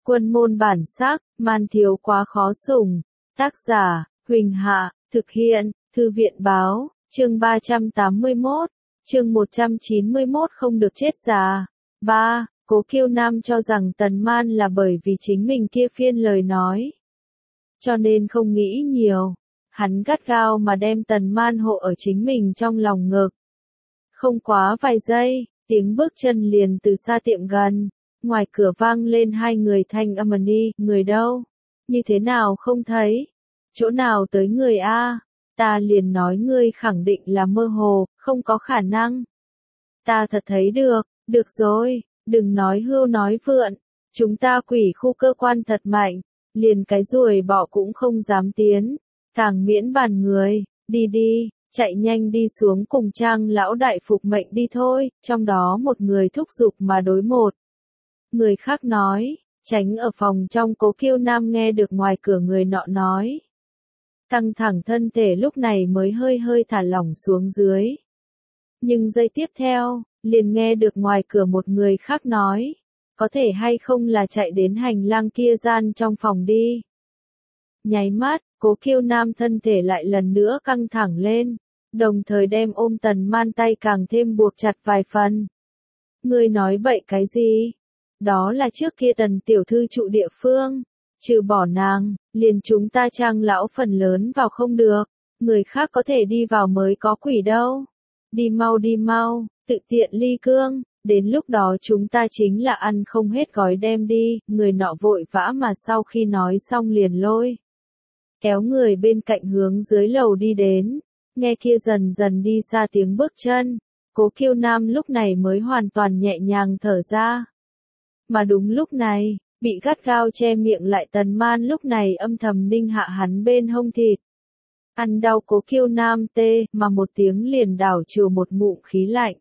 Quân môn bản sắc, man thiếu quá khó sủng. Tác giả, Huỳnh Hạ, thực hiện, Thư viện báo, chương 381, chương 191 không được chết già. 3. Cố Kiêu Nam cho rằng Tần Man là bởi vì chính mình kia phiên lời nói. Cho nên không nghĩ nhiều. Hắn gắt gao mà đem Tần Man hộ ở chính mình trong lòng ngực. Không quá vài giây, tiếng bước chân liền từ xa tiệm gần. Ngoài cửa vang lên hai người thanh âm đi, người đâu? Như thế nào không thấy? Chỗ nào tới người a? Ta liền nói ngươi khẳng định là mơ hồ, không có khả năng. Ta thật thấy được rồi, đừng nói hưu nói vượn. Chúng ta quỷ khu cơ quan thật mạnh, liền cái ruồi bọ cũng không dám tiến, càng miễn bàn người, đi, chạy nhanh đi xuống cùng Trang lão đại phục mệnh đi thôi, trong đó một người thúc giục mà đối một. Người khác nói, tránh ở phòng trong. Cố Kiêu Nam nghe được ngoài cửa người nọ nói. Căng thẳng thân thể lúc này mới hơi thả lỏng xuống dưới. Nhưng giây tiếp theo, liền nghe được ngoài cửa một người khác nói. Có thể hay không là chạy đến hành lang kia gian trong phòng đi. Nháy mắt, Cố Kiêu Nam thân thể lại lần nữa căng thẳng lên, đồng thời đem ôm Tần Man tay càng thêm buộc chặt vài phần. Ngươi nói bậy cái gì? Đó là trước kia Tần tiểu thư trụ địa phương, trừ bỏ nàng, liền chúng ta Trang lão phần lớn vào không được, người khác có thể đi vào mới có quỷ đâu. Đi mau, tự tiện ly cương, đến lúc đó chúng ta chính là ăn không hết gói đem đi. Người nọ vội vã mà sau khi nói xong liền lôi kéo người bên cạnh hướng dưới lầu đi đến. Nghe kia dần dần đi xa tiếng bước chân, Cố Kiêu Nam lúc này mới hoàn toàn nhẹ nhàng thở ra. Mà đúng lúc này, bị gắt gao che miệng lại Tần Man lúc này âm thầm ninh hạ hắn bên hông thịt. Ăn đau Cố Kiêu Nam tê mà một tiếng liền đảo chiều một ngụm khí lạnh.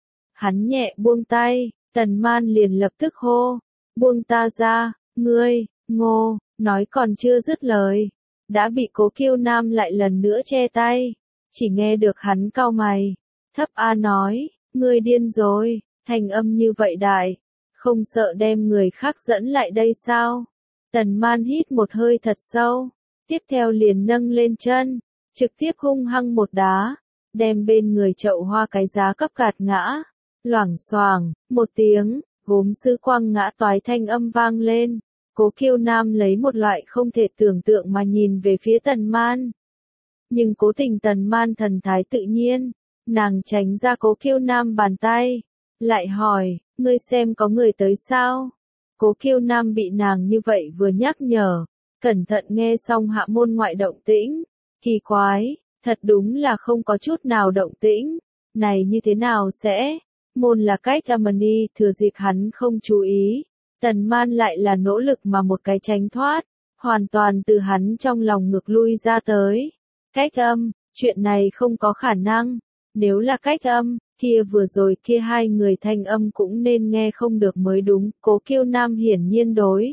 Hắn nhẹ buông tay, Tần Man liền lập tức hô, buông ta ra, ngươi, ngô, nói còn chưa dứt lời. Đã bị Cố Kiêu Nam lại lần nữa che tay, chỉ nghe được hắn cau mày, thấp a nói, ngươi điên rồi, thành âm như vậy đại, không sợ đem người khác dẫn lại đây sao? Tần Man hít một hơi thật sâu, tiếp theo liền nâng lên chân, trực tiếp hung hăng một đá, đem bên người chậu hoa cái giá cấp gạt ngã, loảng xoảng, một tiếng, gốm sứ quăng ngã toái thanh âm vang lên. Cố Kiêu Nam lấy một loại không thể tưởng tượng mà nhìn về phía Tần Man. Nhưng cố tình Tần Man thần thái tự nhiên, nàng tránh ra Cố Kiêu Nam bàn tay, lại hỏi, ngươi xem có người tới sao? Cố Kiêu Nam bị nàng như vậy vừa nhắc nhở, cẩn thận nghe xong hạ môn ngoại động tĩnh, kỳ quái, thật đúng là không có chút nào động tĩnh, này như thế nào sẽ? Môn là cách Amani, thừa dịp hắn không chú ý. Tần Man lại là nỗ lực mà một cái tránh thoát, hoàn toàn từ hắn trong lòng ngực lui ra tới. Cách âm, chuyện này không có khả năng, nếu là cách âm, kia vừa rồi kia hai người thanh âm cũng nên nghe không được mới đúng. Cố Kiêu Nam hiển nhiên đối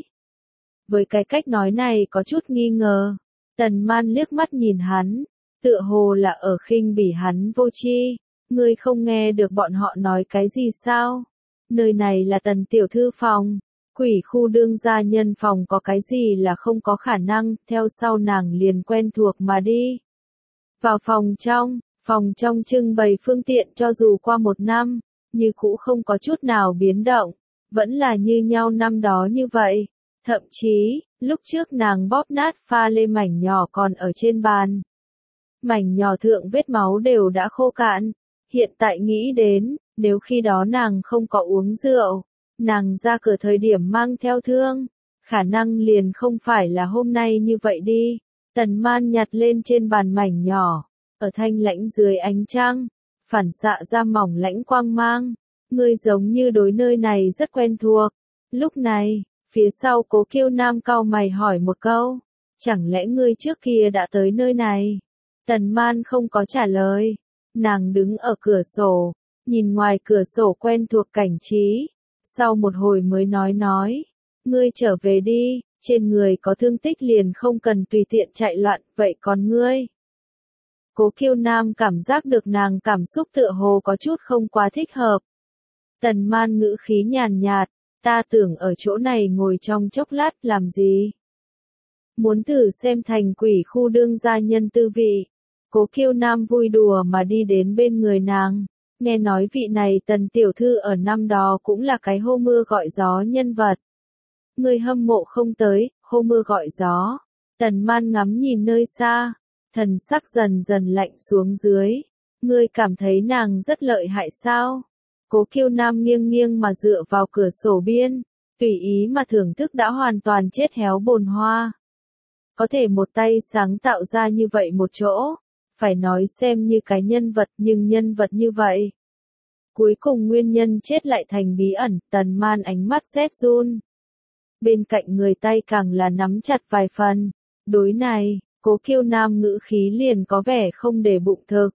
với cái cách nói này có chút nghi ngờ. Tần Man liếc mắt nhìn hắn, tựa hồ là ở khinh bỉ hắn vô tri. Ngươi không nghe được bọn họ nói cái gì sao? Nơi này là Tần tiểu thư phòng. Quỷ khu đương gia nhân phòng có cái gì là không có khả năng, theo sau nàng liền quen thuộc mà đi. Vào phòng trong trưng bày phương tiện cho dù qua một năm, như cũ không có chút nào biến động, vẫn là như nhau năm đó như vậy. Thậm chí, lúc trước nàng bóp nát pha lê mảnh nhỏ còn ở trên bàn. Mảnh nhỏ thượng vết máu đều đã khô cạn, hiện tại nghĩ đến, nếu khi đó nàng không có uống rượu, nàng ra cửa thời điểm mang theo thương, khả năng liền không phải là hôm nay như vậy đi. Tần Man nhặt lên trên bàn mảnh nhỏ, ở thanh lãnh dưới ánh trăng, phản xạ ra mỏng lãnh quang mang. Ngươi giống như đối nơi này rất quen thuộc. Lúc này, phía sau Cố Kiêu Nam cau mày hỏi một câu, chẳng lẽ ngươi trước kia đã tới nơi này? Tần Man không có trả lời, nàng đứng ở cửa sổ, nhìn ngoài cửa sổ quen thuộc cảnh trí. Sau một hồi mới nói, ngươi trở về đi, trên người có thương tích liền không cần tùy tiện chạy loạn, vậy còn ngươi? Cố Kiêu Nam cảm giác được nàng cảm xúc tựa hồ có chút không quá thích hợp. Tần Man ngữ khí nhàn nhạt, ta tưởng ở chỗ này ngồi trong chốc lát làm gì. Muốn thử xem thành quỷ khu đương gia nhân tư vị. Cố Kiêu Nam vui đùa mà đi đến bên người nàng. Nghe nói vị này Tần tiểu thư ở năm đó cũng là cái hô mưa gọi gió nhân vật. Người hâm mộ không tới, hô mưa gọi gió. Tần Man ngắm nhìn nơi xa, thần sắc dần dần lạnh xuống dưới. Ngươi cảm thấy nàng rất lợi hại sao? Cố Kiêu Nam nghiêng nghiêng mà dựa vào cửa sổ biên, tùy ý mà thưởng thức đã hoàn toàn chết héo bồn hoa. Có thể một tay sáng tạo ra như vậy một chỗ, phải nói xem như cái nhân vật, nhưng nhân vật như vậy. Cuối cùng nguyên nhân chết lại thành bí ẩn, Tần Man ánh mắt rét run. Bên cạnh người tay càng là nắm chặt vài phần. Đối này, Cố Kiêu Nam ngữ khí liền có vẻ không để bụng thực.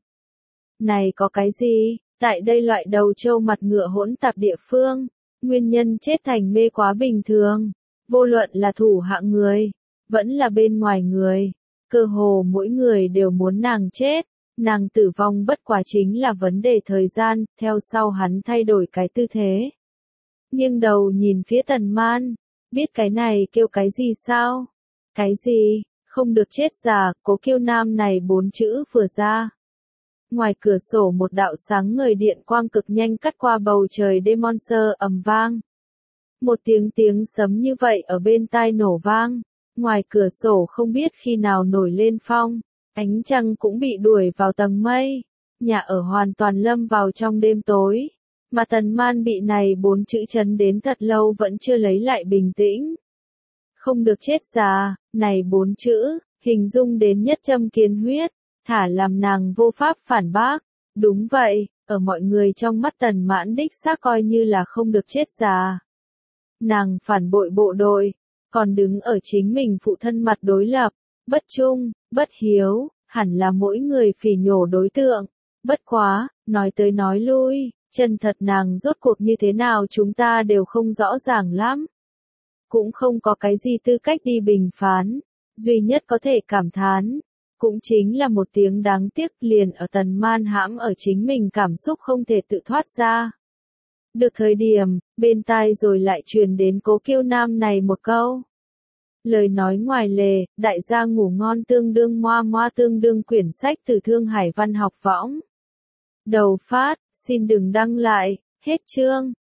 Này có cái gì, tại đây loại đầu trâu mặt ngựa hỗn tạp địa phương, nguyên nhân chết thành mê quá bình thường. Vô luận là thủ hạ người, vẫn là bên ngoài người, cơ hồ mỗi người đều muốn nàng chết. Nàng tử vong bất quá chính là vấn đề thời gian, theo sau hắn thay đổi cái tư thế. Nghiêng đầu nhìn phía Tần Man, biết cái này kêu cái gì sao? Cái gì? Không được chết già, Cố Kiêu Nam này 4 chữ vừa ra. Ngoài cửa sổ một đạo sáng ngời điện quang cực nhanh cắt qua bầu trời đêm monster ầm vang. Một tiếng sấm như vậy ở bên tai nổ vang. Ngoài cửa sổ không biết khi nào nổi lên phong, ánh trăng cũng bị đuổi vào tầng mây. Nhà ở hoàn toàn lâm vào trong đêm tối. Mà Tần Man bị này 4 chữ chấn đến thật lâu vẫn chưa lấy lại bình tĩnh. Không được chết già, này 4 chữ, hình dung đến nhất châm kiến huyết, thả làm nàng vô pháp phản bác. Đúng vậy, ở mọi người trong mắt Tần Mãn đích xác coi như là không được chết già. Nàng phản bội bộ đội, còn đứng ở chính mình phụ thân mặt đối lập, bất trung, bất hiếu, hẳn là mỗi người phỉ nhổ đối tượng. Bất quá, nói tới nói lui, chân thật nàng rốt cuộc như thế nào chúng ta đều không rõ ràng lắm. Cũng không có cái gì tư cách đi bình phán, duy nhất có thể cảm thán, cũng chính là một tiếng đáng tiếc liền ở Tần Man hãm ở chính mình cảm xúc không thể tự thoát ra. Được thời điểm, bên tai rồi lại truyền đến Cố Kiêu Nam này một câu. Lời nói ngoài lề, đại gia ngủ ngon tương đương moa moa tương đương quyển sách từ Thương Hải Văn học võng. Đầu phát, xin đừng đăng lại, hết chương.